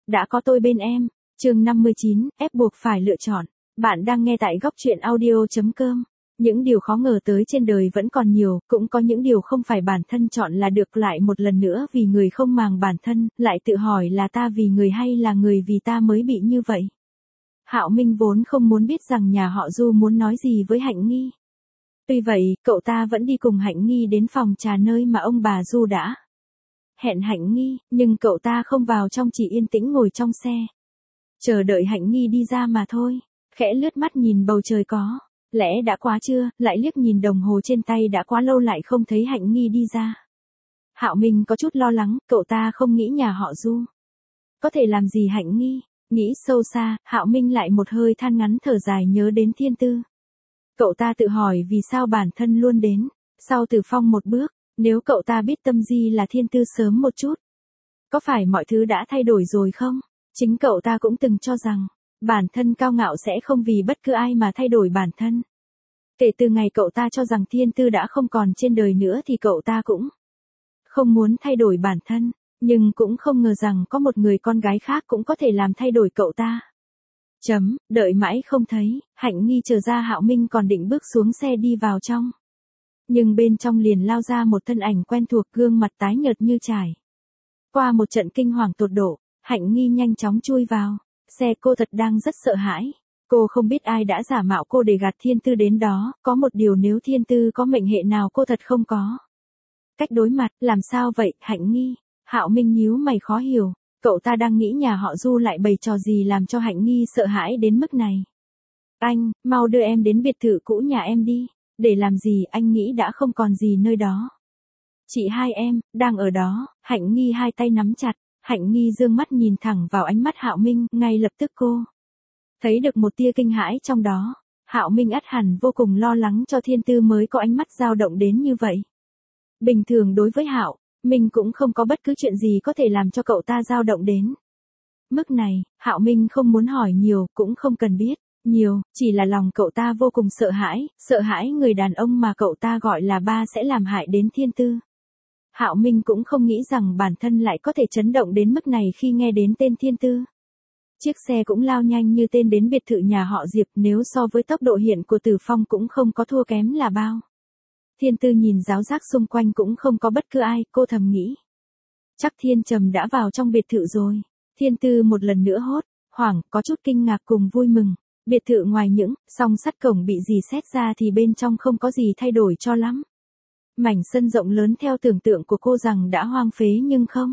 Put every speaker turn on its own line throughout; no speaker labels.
đã có tôi bên em. Chương 59, ép buộc phải lựa chọn. Bạn đang nghe tại góc truyện audio.com. Những điều khó ngờ tới trên đời vẫn còn nhiều, cũng có những điều không phải bản thân chọn là được. Lại một lần nữa vì người không màng bản thân, lại tự hỏi là ta vì người hay là người vì ta mới bị như vậy. Hạo Minh vốn không muốn biết rằng nhà họ Du muốn nói gì với Hạnh Nghi. Tuy vậy, cậu ta vẫn đi cùng Hạnh Nghi đến phòng trà nơi mà ông bà Du đã hẹn Hạnh Nghi, nhưng cậu ta không vào trong, chỉ yên tĩnh ngồi trong xe. Chờ đợi Hạnh Nghi đi ra mà thôi, khẽ lướt mắt nhìn bầu trời có lẽ đã quá trưa, lại liếc nhìn đồng hồ trên tay đã quá lâu lại không thấy Hạnh Nghi đi ra. Hạo Minh có chút lo lắng, cậu ta không nghĩ nhà họ Du có thể làm gì Hạnh Nghi. Nghĩ sâu xa, Hạo Minh lại một hơi than ngắn thở dài nhớ đến Thiên Tư. Cậu ta tự hỏi vì sao bản thân luôn đến sau Từ Phong một bước. Nếu cậu ta biết tâm di là Thiên Tư sớm một chút, có phải mọi thứ đã thay đổi rồi không? Chính cậu ta cũng từng cho rằng bản thân cao ngạo sẽ không vì bất cứ ai mà thay đổi bản thân. Kể từ ngày cậu ta cho rằng Thiên Tư đã không còn trên đời nữa thì cậu ta cũng không muốn thay đổi bản thân, nhưng cũng không ngờ rằng có một người con gái khác cũng có thể làm thay đổi cậu ta. Đợi mãi không thấy, Hạnh Nghi chờ ra Hạo Minh còn định bước xuống xe đi vào trong. Nhưng bên trong liền lao ra một thân ảnh quen thuộc, gương mặt tái nhợt như trải qua một trận kinh hoàng tột độ. Hạnh Nghi nhanh chóng chui vào xe, cô thật đang rất sợ hãi. Cô không biết ai đã giả mạo cô để gạt Thiên Tư đến đó, có một điều nếu Thiên Tư có mệnh hệ nào cô thật không có cách đối mặt. Làm sao vậy, Hạnh Nghi? Hạo Minh nhíu mày khó hiểu, cậu ta đang nghĩ nhà họ Du lại bày trò gì làm cho Hạnh Nghi sợ hãi đến mức này. Anh, mau đưa em đến biệt thự cũ nhà em đi. Để làm gì, anh nghĩ đã không còn gì nơi đó. Chị hai em, đang ở đó. Hạnh Nghi hai tay nắm chặt. Hạnh Nghi dương mắt nhìn thẳng vào ánh mắt Hạo Minh, ngay lập tức cô thấy được một tia kinh hãi trong đó. Hạo Minh ắt hẳn vô cùng lo lắng cho Thiên Tư mới có ánh mắt dao động đến như vậy. Bình thường đối với Hạo Minh cũng không có bất cứ chuyện gì có thể làm cho cậu ta dao động đến mức này. Hạo Minh không muốn hỏi nhiều, cũng không cần biết nhiều, chỉ là lòng cậu ta vô cùng sợ hãi người đàn ông mà cậu ta gọi là ba sẽ làm hại đến Thiên Tư. Hạo Minh cũng không nghĩ rằng bản thân lại có thể chấn động đến mức này khi nghe đến tên Thiên Tư. Chiếc xe cũng lao nhanh như tên đến biệt thự nhà họ Diệp, nếu so với tốc độ hiện của Từ Phong cũng không có thua kém là bao. Thiên Tư nhìn ráo rác xung quanh cũng không có bất cứ ai, cô thầm nghĩ. Chắc Thiên Trầm đã vào trong biệt thự rồi. Thiên Tư một lần nữa hốt hoảng, có chút kinh ngạc cùng vui mừng. Biệt thự ngoài những song sắt cổng bị dì xét ra thì bên trong không có gì thay đổi cho lắm. Mảnh sân rộng lớn theo tưởng tượng của cô rằng đã hoang phế nhưng không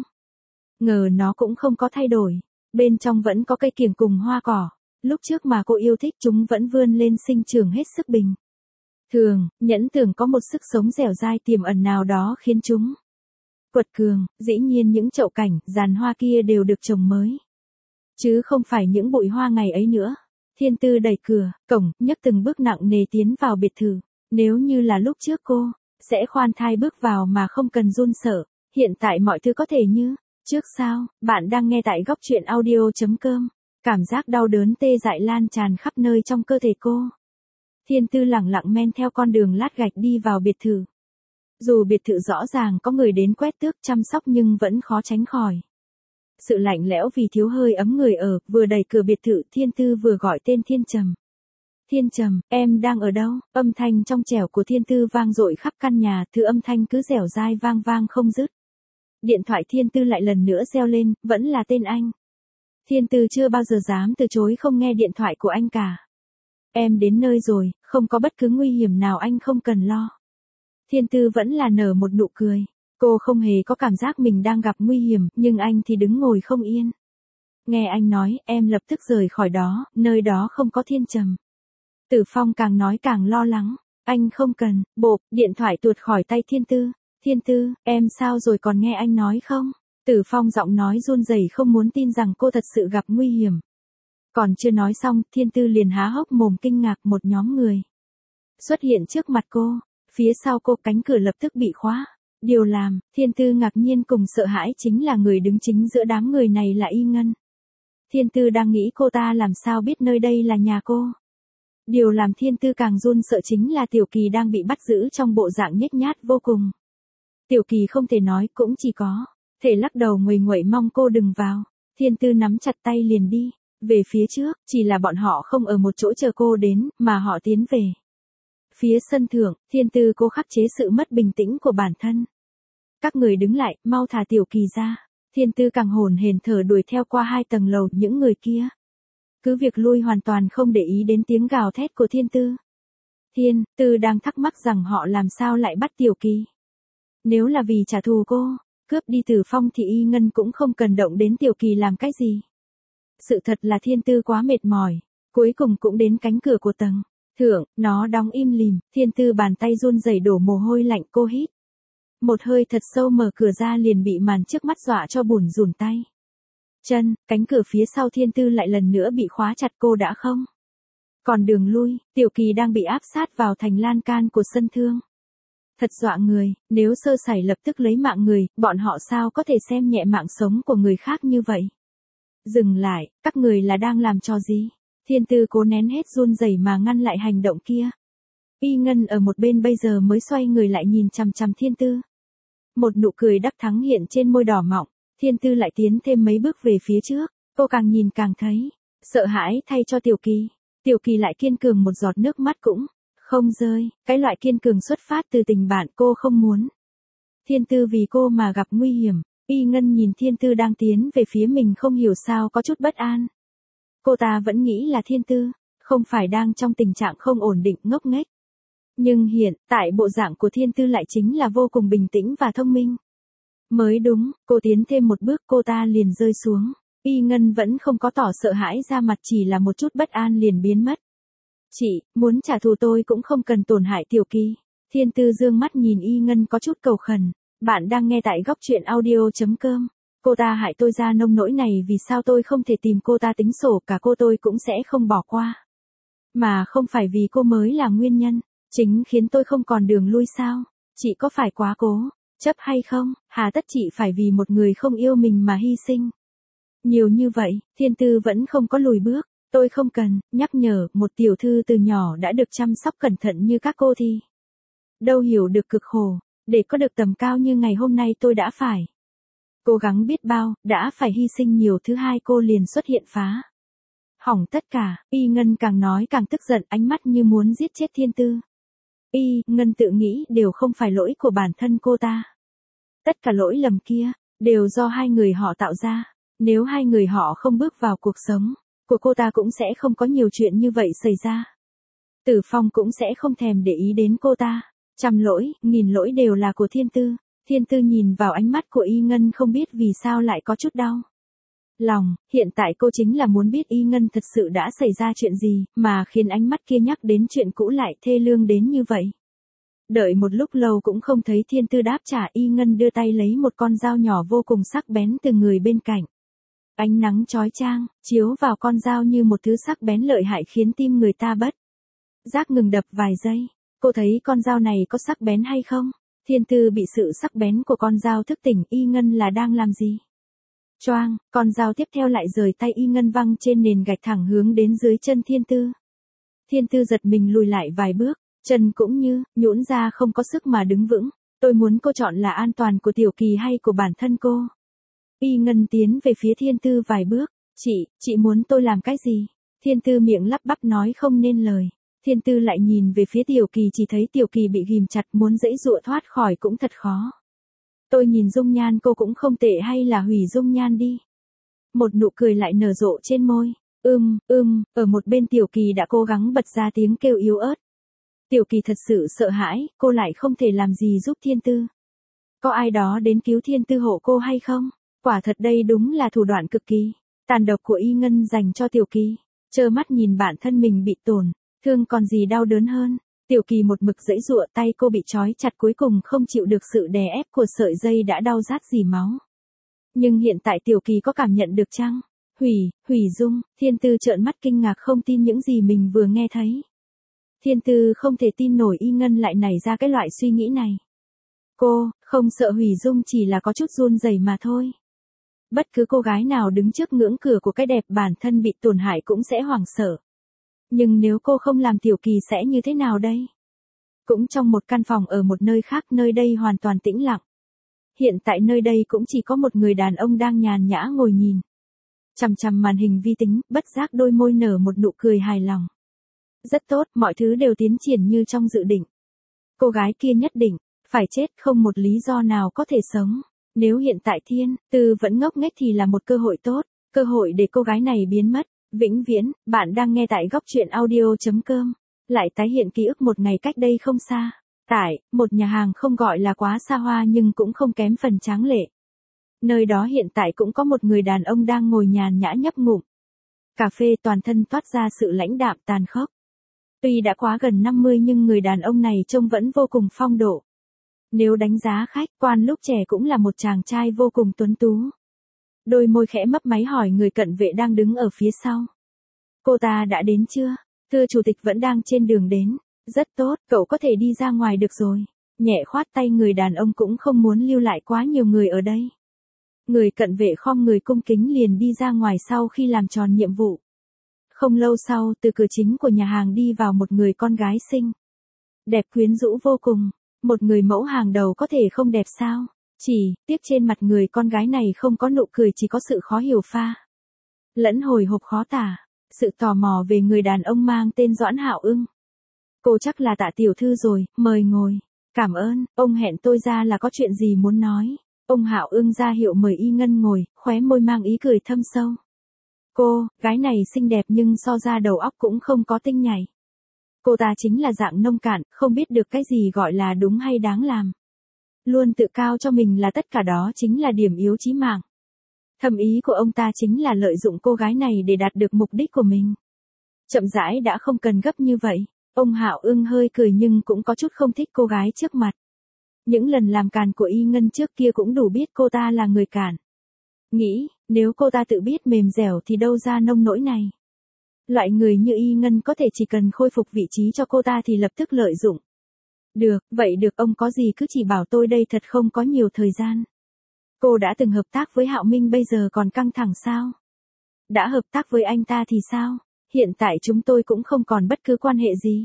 ngờ nó cũng không có thay đổi. Bên trong vẫn có cây kiểng cùng hoa cỏ. Lúc trước mà cô yêu thích chúng vẫn vươn lên sinh trưởng hết sức bình thường, nhẫn tưởng có một sức sống dẻo dai tiềm ẩn nào đó khiến chúng quật cường. Dĩ nhiên những chậu cảnh, giàn hoa kia đều được trồng mới, chứ không phải những bụi hoa ngày ấy nữa. Thiên Tư đẩy cửa, cổng, nhấc từng bước nặng nề tiến vào biệt thự. Nếu như là lúc trước cô sẽ khoan thai bước vào mà không cần run sợ. Hiện tại mọi thứ có thể như trước sao? Bạn đang nghe tại góc truyện audio.com. Cảm giác đau đớn tê dại lan tràn khắp nơi trong cơ thể cô. Thiên Tư lẳng lặng men theo con đường lát gạch đi vào biệt thự. Dù biệt thự rõ ràng có người đến quét tước chăm sóc nhưng vẫn khó tránh khỏi sự lạnh lẽo vì thiếu hơi ấm người ở. Vừa đẩy cửa biệt thự, Thiên Tư vừa gọi tên Thiên Trầm. Thiên Trầm, em đang ở đâu? Âm thanh trong trẻo của Thiên Tư vang dội khắp căn nhà, thứ âm thanh cứ dẻo dai vang vang không dứt. Điện thoại Thiên Tư lại lần nữa reo lên, vẫn là tên anh. Thiên Tư chưa bao giờ dám từ chối không nghe điện thoại của anh cả. Em đến nơi rồi, không có bất cứ nguy hiểm nào, anh không cần lo. Thiên Tư vẫn là nở một nụ cười. Cô không hề có cảm giác mình đang gặp nguy hiểm, nhưng anh thì đứng ngồi không yên. Nghe anh nói, em lập tức rời khỏi đó, nơi đó không có Thiên Trầm. Tử Phong càng nói càng lo lắng. Anh không cần. Bộp, điện thoại tuột khỏi tay Thiên Tư. Thiên Tư, em sao rồi, còn nghe anh nói không? Tử Phong giọng nói run rẩy không muốn tin rằng cô thật sự gặp nguy hiểm. Còn chưa nói xong, Thiên Tư liền há hốc mồm kinh ngạc. Một nhóm người xuất hiện trước mặt cô. Phía sau cô cánh cửa lập tức bị khóa. Điều làm Thiên Tư ngạc nhiên cùng sợ hãi chính là người đứng chính giữa đám người này là Y Ngân. Thiên Tư đang nghĩ cô ta làm sao biết nơi đây là nhà cô. Điều làm Thiên Tư càng run sợ chính là Tiểu Kỳ đang bị bắt giữ trong bộ dạng nhếch nhát vô cùng. Tiểu Kỳ không thể nói, cũng chỉ có thể lắc đầu nguầy nguậy mong cô đừng vào. Thiên Tư nắm chặt tay liền đi, về phía trước, chỉ là bọn họ không ở một chỗ chờ cô đến, mà họ tiến về. Phía sân thượng, Thiên Tư cố khắc chế sự mất bình tĩnh của bản thân. Các người đứng lại, mau thả Tiểu Kỳ ra. Thiên Tư càng hồn hển thở đuổi theo qua 2 tầng lầu những người kia. Cứ việc lui hoàn toàn không để ý đến tiếng gào thét của Thiên Tư. Thiên Tư đang thắc mắc rằng họ làm sao lại bắt Tiểu Kỳ. Nếu là vì trả thù cô, cướp đi Tử Phong thì Y Ngân cũng không cần động đến Tiểu Kỳ làm cái gì. Sự thật là Thiên Tư quá mệt mỏi, cuối cùng cũng đến cánh cửa của tầng thượng, nó đóng im lìm, Thiên Tư bàn tay run rẩy đổ mồ hôi lạnh, cô hít một hơi thật sâu, mở cửa ra liền bị màn trước mắt dọa cho bủn rủn tay chân, cánh cửa phía sau Thiên Tư lại lần nữa bị khóa chặt, cô đã không còn đường lui. Tiểu Kỳ đang bị áp sát vào thành lan can của sân thương. Thật dọa người, nếu sơ sẩy lập tức lấy mạng người, bọn họ sao có thể xem nhẹ mạng sống của người khác như vậy. Dừng lại, các người là đang làm trò gì? Thiên Tư cố nén hết run rẩy mà ngăn lại hành động kia. Y Ngân ở một bên bây giờ mới xoay người lại nhìn chằm chằm Thiên Tư. Một nụ cười đắc thắng hiện trên môi đỏ mọng, Thiên Tư lại tiến thêm mấy bước về phía trước, cô càng nhìn càng thấy sợ hãi thay cho Tiểu Kỳ. Tiểu Kỳ lại kiên cường, một giọt nước mắt cũng không rơi, cái loại kiên cường xuất phát từ tình bạn cô không muốn Thiên Tư vì cô mà gặp nguy hiểm. Y Ngân nhìn Thiên Tư đang tiến về phía mình không hiểu sao có chút bất an. Cô ta vẫn nghĩ là Thiên Tư không phải đang trong tình trạng không ổn định ngốc nghếch. Nhưng hiện tại bộ dạng của Thiên Tư lại chính là vô cùng bình tĩnh và thông minh. Mới đúng, cô tiến thêm một bước cô ta liền rơi xuống. Y Ngân vẫn không có tỏ sợ hãi ra mặt, chỉ là một chút bất an liền biến mất. Chị, muốn trả thù tôi cũng không cần tổn hại Tiểu Kỳ. Thiên Tư dương mắt nhìn Y Ngân có chút cầu khẩn. Bạn đang nghe tại góc truyện audio.com. Cô ta hại tôi ra nông nỗi này, vì sao tôi không thể tìm cô ta tính sổ, cả cô tôi cũng sẽ không bỏ qua. Mà không phải vì cô mới là nguyên nhân chính khiến tôi không còn đường lui sao? Chị có phải quá cố chấp hay không? Hà tất chị phải vì một người không yêu mình mà hy sinh nhiều như vậy? Thiên Tư vẫn không có lùi bước. Tôi không cần nhắc nhở, một tiểu thư từ nhỏ đã được chăm sóc cẩn thận như các cô thì đâu hiểu được cực khổ. Để có được tầm cao như ngày hôm nay tôi đã phải cố gắng biết bao, đã phải hy sinh nhiều. Thứ hai cô liền xuất hiện phá hỏng tất cả. Y Ngân càng nói càng tức giận, ánh mắt như muốn giết chết Thiên Tư. Y Ngân tự nghĩ đều không phải lỗi của bản thân cô ta. Tất cả lỗi lầm kia đều do hai người họ tạo ra. Nếu hai người họ không bước vào cuộc sống của cô ta cũng sẽ không có nhiều chuyện như vậy xảy ra. Tử Phong cũng sẽ không thèm để ý đến cô ta. Trăm lỗi, nghìn lỗi đều là của Thiên Tư. Thiên Tư nhìn vào ánh mắt của Y Ngân không biết vì sao lại có chút đau lòng. Hiện tại cô chính là muốn biết Y Ngân thật sự đã xảy ra chuyện gì, mà khiến ánh mắt kia nhắc đến chuyện cũ lại thê lương đến như vậy. Đợi một lúc lâu cũng không thấy Thiên Tư đáp trả. Y Ngân đưa tay lấy một con dao nhỏ vô cùng sắc bén từ người bên cạnh. Ánh nắng chói chang chiếu vào con dao như một thứ sắc bén lợi hại, khiến tim người ta bất giác ngừng đập vài giây. Cô thấy con dao này có sắc bén hay không? Thiên Tư bị sự sắc bén của con dao thức tỉnh. Y Ngân là đang làm gì? Choang, con dao tiếp theo lại rời tay Y Ngân văng trên nền gạch thẳng hướng đến dưới chân Thiên Tư. Thiên Tư giật mình lùi lại vài bước, chân cũng như nhũn ra không có sức mà đứng vững. Tôi muốn cô chọn là an toàn của Tiểu Kỳ hay của bản thân cô? Y Ngân tiến về phía Thiên Tư vài bước. Chị muốn tôi làm cái gì? Thiên Tư miệng lắp bắp nói không nên lời. Thiên Tư lại nhìn về phía Tiểu Kỳ, chỉ thấy Tiểu Kỳ bị ghìm chặt, muốn giãy giụa thoát khỏi cũng thật khó. Tôi nhìn dung nhan cô cũng không tệ, hay là hủy dung nhan đi? Một nụ cười lại nở rộ trên môi. Ở một bên Tiểu Kỳ đã cố gắng bật ra tiếng kêu yếu ớt. Tiểu Kỳ thật sự sợ hãi, cô lại không thể làm gì giúp Thiên Tư. Có ai đó đến cứu Thiên Tư hộ cô hay không? Quả thật đây đúng là thủ đoạn cực kỳ tàn độc của Y Ngân dành cho Tiểu Kỳ. Trơ mắt nhìn bản thân mình bị tổn thương còn gì đau đớn hơn. Tiểu Kỳ một mực giãy giụa, tay cô bị trói chặt, cuối cùng không chịu được sự đè ép của sợi dây đã đau rát rỉ máu. Nhưng hiện tại Tiểu Kỳ có cảm nhận được chăng? Hủy dung. Thiên Tư trợn mắt kinh ngạc không tin những gì mình vừa nghe thấy. Thiên Tư không thể tin nổi Y Ngân lại nảy ra cái loại suy nghĩ này. Cô không sợ hủy dung, chỉ là có chút run rẩy mà thôi. Bất cứ cô gái nào đứng trước ngưỡng cửa của cái đẹp bản thân bị tổn hại cũng sẽ hoảng sợ. Nhưng nếu cô không làm, Tiểu Kỳ sẽ như thế nào đây? Cũng trong một căn phòng ở một nơi khác, nơi đây hoàn toàn tĩnh lặng. Hiện tại nơi đây cũng chỉ có một người đàn ông đang nhàn nhã ngồi nhìn Chằm chằm màn hình vi tính, bất giác đôi môi nở một nụ cười hài lòng. Rất tốt, mọi thứ đều tiến triển như trong dự định. Cô gái kia nhất định phải chết, không một lý do nào có thể sống. Nếu hiện tại Thiên Tư vẫn ngốc nghếch thì là một cơ hội tốt, cơ hội để cô gái này biến mất, vĩnh viễn. Bạn đang nghe tại góc truyện audio.com. Lại tái hiện ký ức một ngày cách đây không xa. Tại một nhà hàng không gọi là quá xa hoa nhưng cũng không kém phần tráng lệ. Nơi đó hiện tại cũng có một người đàn ông đang ngồi nhàn nhã nhấp ngụm cà phê, toàn thân toát ra sự lãnh đạm tàn khốc. Tuy đã quá gần 50 nhưng người đàn ông này trông vẫn vô cùng phong độ. Nếu đánh giá khách quan lúc trẻ cũng là một chàng trai vô cùng tuấn tú. Đôi môi khẽ mấp máy hỏi người cận vệ đang đứng ở phía sau. Cô ta đã đến chưa? Thưa chủ tịch, vẫn đang trên đường đến. Rất tốt, cậu có thể đi ra ngoài được rồi. Nhẹ khoát tay, người đàn ông cũng không muốn lưu lại quá nhiều người ở đây. Người cận vệ khom người cung kính liền đi ra ngoài sau khi làm tròn nhiệm vụ. Không lâu sau, từ cửa chính của nhà hàng đi vào một người con gái xinh đẹp quyến rũ vô cùng. Một người mẫu hàng đầu có thể không đẹp sao? Chỉ tiếc trên mặt người con gái này không có nụ cười, chỉ có sự khó hiểu pha lẫn hồi hộp khó tả. Sự tò mò về người đàn ông mang tên Doãn Hạo Ưng. Cô chắc là Tạ tiểu thư rồi, mời ngồi. Cảm ơn, ông hẹn tôi ra là có chuyện gì muốn nói. Ông Hạo Ưng ra hiệu mời Y Ngân ngồi, khóe môi mang ý cười thâm sâu. Cô, gái này xinh đẹp nhưng so ra đầu óc cũng không có tinh nhảy. Cô ta chính là dạng nông cạn, không biết được cái gì gọi là đúng hay đáng làm. Luôn tự cao cho mình là tất cả, đó chính là điểm yếu chí mạng. Thầm ý của ông ta chính là lợi dụng cô gái này để đạt được mục đích của mình. Chậm rãi đã không cần gấp như vậy. Ông Hạo Ưng hơi cười nhưng cũng có chút không thích cô gái trước mặt. Những lần làm càn của Y Ngân trước kia cũng đủ biết cô ta là người càn. Nghĩ, nếu cô ta tự biết mềm dẻo thì đâu ra nông nỗi này. Loại người như Y Ngân có thể chỉ cần khôi phục vị trí cho cô ta thì lập tức lợi dụng. Được, vậy được, ông có gì cứ chỉ bảo tôi, đây thật không có nhiều thời gian. Cô đã từng hợp tác với Hạo Minh, bây giờ còn căng thẳng sao? Đã hợp tác với anh ta thì sao? Hiện tại chúng tôi cũng không còn bất cứ quan hệ gì.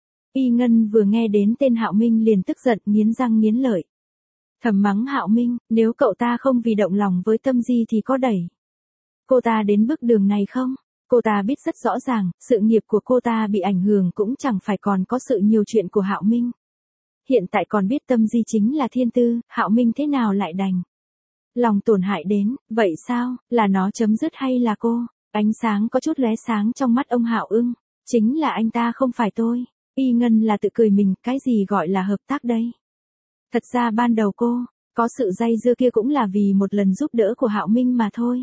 Y Ngân vừa nghe đến tên Hạo Minh liền tức giận, nghiến răng nghiến lợi. Thầm mắng Hạo Minh, nếu cậu ta không vì động lòng với Tâm Di thì có đẩy cô ta đến bước đường này không? Cô ta biết rất rõ ràng, sự nghiệp của cô ta bị ảnh hưởng cũng chẳng phải còn có sự nhiều chuyện của Hạo Minh. Hiện tại còn biết Tâm Di chính là Thiên Tư, Hạo Minh thế nào lại đành lòng tổn hại đến, vậy sao, là nó chấm dứt hay là cô? Ánh sáng có chút lóe sáng trong mắt ông Hạo Ưng, chính là anh ta không phải tôi. Y Ngân là tự cười mình, cái gì gọi là hợp tác đây? Thật ra ban đầu cô có sự dây dưa kia cũng là vì một lần giúp đỡ của Hạo Minh mà thôi.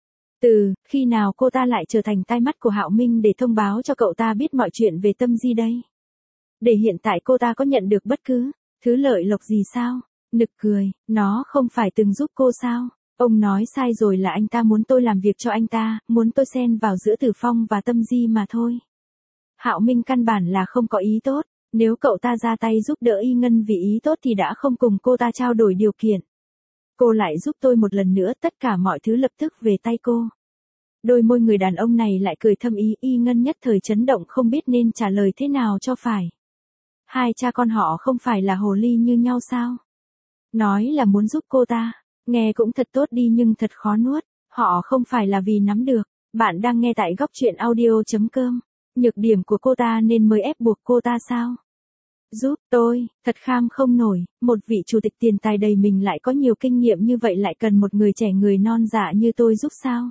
Từ khi nào cô ta lại trở thành tai mắt của Hạo Minh để thông báo cho cậu ta biết mọi chuyện về Tâm Di đây? Để hiện tại cô ta có nhận được bất cứ thứ lợi lộc gì sao? Nực cười, nó không phải từng giúp cô sao? Ông nói sai rồi, là anh ta muốn tôi làm việc cho anh ta, muốn tôi xen vào giữa Tử Phong và Tâm Di mà thôi. Hạo Minh căn bản là không có ý tốt, nếu cậu ta ra tay giúp đỡ Y Ngân vì ý tốt thì đã không cùng cô ta trao đổi điều kiện. Cô lại giúp tôi một lần nữa, tất cả mọi thứ lập tức về tay cô. Đôi môi người đàn ông này lại cười thâm ý, Y Ngân nhất thời chấn động không biết nên trả lời thế nào cho phải. Hai cha con họ không phải là hồ ly như nhau sao? Nói là muốn giúp cô ta, nghe cũng thật tốt đi nhưng thật khó nuốt, họ không phải là vì nắm được. Bạn đang nghe tại góc truyện audio.com. Nhược điểm của cô ta nên mới ép buộc cô ta sao? Giúp tôi, thật kham không nổi, một vị chủ tịch tiền tài đầy mình lại có nhiều kinh nghiệm như vậy lại cần một người trẻ người non dạ như tôi giúp sao?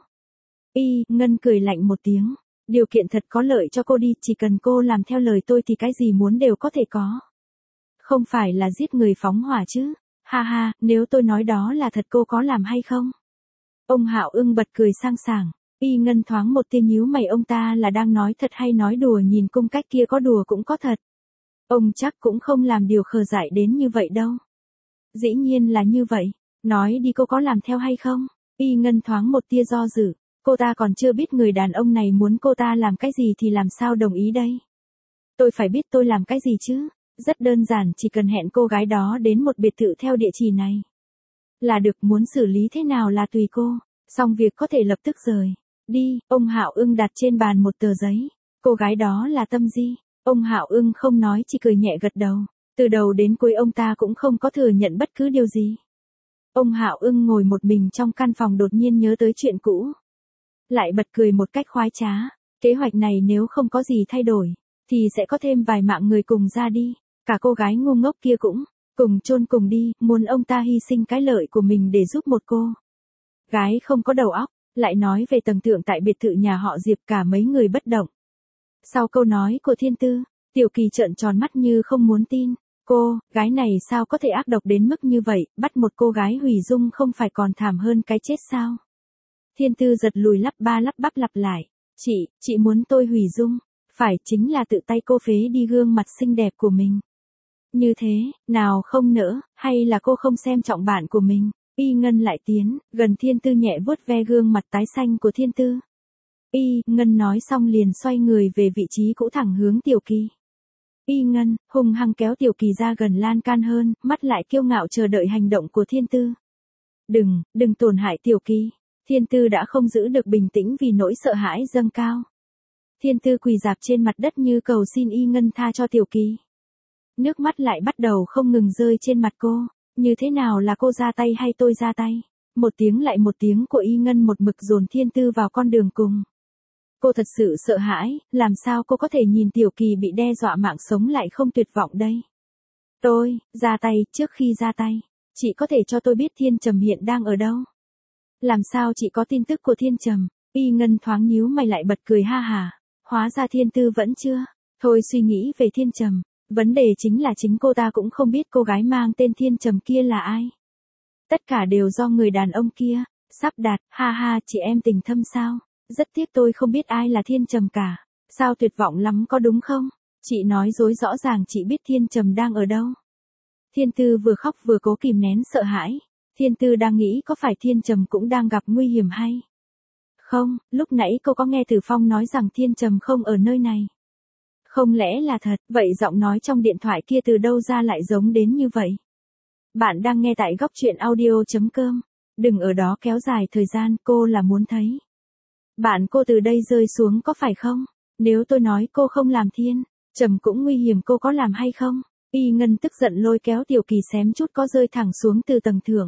Y Ngân cười lạnh một tiếng, điều kiện thật có lợi cho cô đi, chỉ cần cô làm theo lời tôi thì cái gì muốn đều có thể có. Không phải là giết người phóng hỏa chứ? Ha ha, nếu tôi nói đó là thật cô có làm hay không? Ông Hạo Ưng bật cười sang sảng. Y Ngân thoáng một tia nhíu mày, ông ta là đang nói thật hay nói đùa, nhìn cung cách kia có đùa cũng có thật. Ông chắc cũng không làm điều khờ dại đến như vậy đâu. Dĩ nhiên là như vậy, nói đi, cô có làm theo hay không? Y Ngân thoáng một tia do dự, cô ta còn chưa biết người đàn ông này muốn cô ta làm cái gì thì làm sao đồng ý đây? Tôi phải biết tôi làm cái gì chứ? Rất đơn giản, chỉ cần hẹn cô gái đó đến một biệt thự theo địa chỉ này là được, muốn xử lý thế nào là tùy cô, xong việc có thể lập tức rời đi. Ông Hạo Ưng đặt trên bàn một tờ giấy. Cô gái đó là Tâm Di. Ông Hạo Ưng không nói, chỉ cười nhẹ gật đầu. Từ đầu đến cuối ông ta cũng không có thừa nhận bất cứ điều gì. Ông Hạo Ưng ngồi một mình trong căn phòng đột nhiên nhớ tới chuyện cũ. lại bật cười một cách khoái trá. Kế hoạch này nếu không có gì thay đổi, thì sẽ có thêm vài mạng người cùng ra đi. Cả cô gái ngu ngốc kia cũng, cùng chôn cùng đi, muốn ông ta hy sinh cái lợi của mình để giúp một cô gái không có đầu óc, lại nói về tầng thượng tại biệt thự nhà họ Diệp, cả mấy người bất động. Sau câu nói của Thiên Tư, Tiểu Kỳ trợn tròn mắt như không muốn tin. Cô gái này sao có thể ác độc đến mức như vậy, bắt một cô gái hủy dung không phải còn thảm hơn cái chết sao? Thiên Tư giật lùi lắp ba lắp bắp lặp lại. Chị muốn tôi hủy dung, phải chính là tự tay cô phế đi gương mặt xinh đẹp của mình. Như thế, nào không nỡ, hay là cô không xem trọng bạn của mình? Y Ngân lại tiến gần Thiên Tư nhẹ vuốt ve gương mặt tái xanh của Thiên Tư. Y Ngân nói xong liền xoay người về vị trí cũ thẳng hướng Tiểu Kỳ. Y Ngân hung hăng kéo Tiểu Kỳ ra gần lan can hơn, mắt lại kiêu ngạo chờ đợi hành động của Thiên Tư. Đừng tổn hại Tiểu Kỳ. Thiên Tư đã không giữ được bình tĩnh vì nỗi sợ hãi dâng cao. Thiên Tư quỳ rạp trên mặt đất như cầu xin Y Ngân tha cho Tiểu Kỳ. Nước mắt lại bắt đầu không ngừng rơi trên mặt cô. Như thế nào là cô ra tay hay tôi ra tay? Một tiếng lại một tiếng của Y Ngân một mực dồn Thiên Tư vào con đường cùng. Cô thật sự sợ hãi, làm sao cô có thể nhìn Tiểu Kỳ bị đe dọa mạng sống lại không tuyệt vọng đây? Tôi, ra tay, trước khi ra tay, chị có thể cho tôi biết Thiên Trầm hiện đang ở đâu? Làm sao chị có tin tức của Thiên Trầm? Y Ngân thoáng nhíu mày lại bật cười ha hà. Hóa ra Thiên Tư vẫn chưa. Thôi suy nghĩ về Thiên Trầm. Vấn đề chính là chính cô ta cũng không biết cô gái mang tên Thiên Trầm kia là ai. Tất cả đều do người đàn ông kia sắp đặt, ha ha, chị em tình thâm sao? Rất tiếc tôi không biết ai là Thiên Trầm cả. Sao tuyệt vọng lắm có đúng không? Chị nói dối rõ ràng chị biết Thiên Trầm đang ở đâu. Thiên Tư vừa khóc vừa cố kìm nén sợ hãi. Thiên Tư đang nghĩ có phải Thiên Trầm cũng đang gặp nguy hiểm hay không, lúc nãy cô có nghe Từ Phong nói rằng Thiên Trầm không ở nơi này. Không lẽ là thật, vậy giọng nói trong điện thoại kia từ đâu ra lại giống đến như vậy? Bạn đang nghe tại góc truyện audio.com. Đừng ở đó kéo dài thời gian, cô là muốn thấy bạn cô từ đây rơi xuống có phải không? Nếu tôi nói cô không làm Thiên Trầm cũng nguy hiểm cô có làm hay không? Y Ngân tức giận lôi kéo Tiểu Kỳ xém chút có rơi thẳng xuống từ tầng thượng.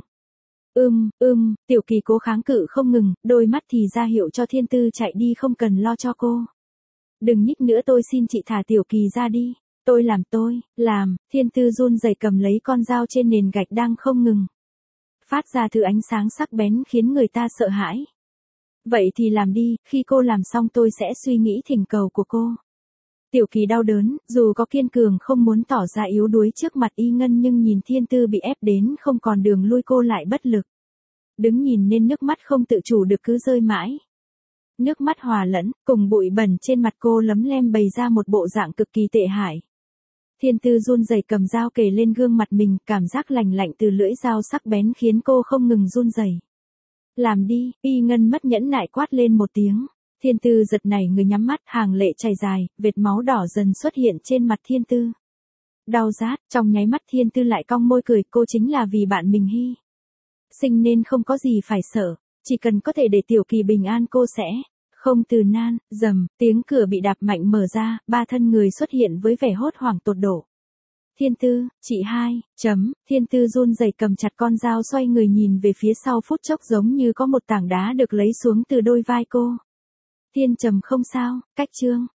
Tiểu Kỳ cố kháng cự không ngừng, đôi mắt thì ra hiệu cho Thiên Tư chạy đi không cần lo cho cô. Đừng nhích nữa, tôi xin chị thả Tiểu Kỳ ra đi. Tôi làm. Thiên Tư run rẩy cầm lấy con dao trên nền gạch đang không ngừng phát ra thứ ánh sáng sắc bén khiến người ta sợ hãi. Vậy thì làm đi, khi cô làm xong tôi sẽ suy nghĩ thỉnh cầu của cô. Tiểu Kỳ đau đớn, dù có kiên cường không muốn tỏ ra yếu đuối trước mặt Y Ngân nhưng nhìn Thiên Tư bị ép đến không còn đường lui cô lại bất lực. Đứng nhìn nên nước mắt không tự chủ được cứ rơi mãi. Nước mắt hòa lẫn, cùng bụi bẩn trên mặt cô lấm lem bày ra một bộ dạng cực kỳ tệ hại. Thiên Tư run rẩy cầm dao kề lên gương mặt mình, cảm giác lạnh lạnh từ lưỡi dao sắc bén khiến cô không ngừng run rẩy. Làm đi, Y Ngân mất nhẫn nại quát lên một tiếng. Thiên Tư giật nảy người nhắm mắt, hàng lệ chảy dài, vệt máu đỏ dần xuất hiện trên mặt Thiên Tư. Đau rát, trong nháy mắt Thiên Tư lại cong môi cười, cô chính là vì bạn mình hy sinh nên không có gì phải sợ, chỉ cần có thể để Tiểu Kỳ bình an cô sẽ không từ nan. Rầm, tiếng cửa bị đạp mạnh mở ra, ba thân người xuất hiện với vẻ hốt hoảng tột độ. Thiên Tư, chị hai, Thiên Tư run rẩy cầm chặt con dao xoay người nhìn về phía sau, phút chốc giống như có một tảng đá được lấy xuống từ đôi vai cô. Thiên Trầm không sao, cách chương.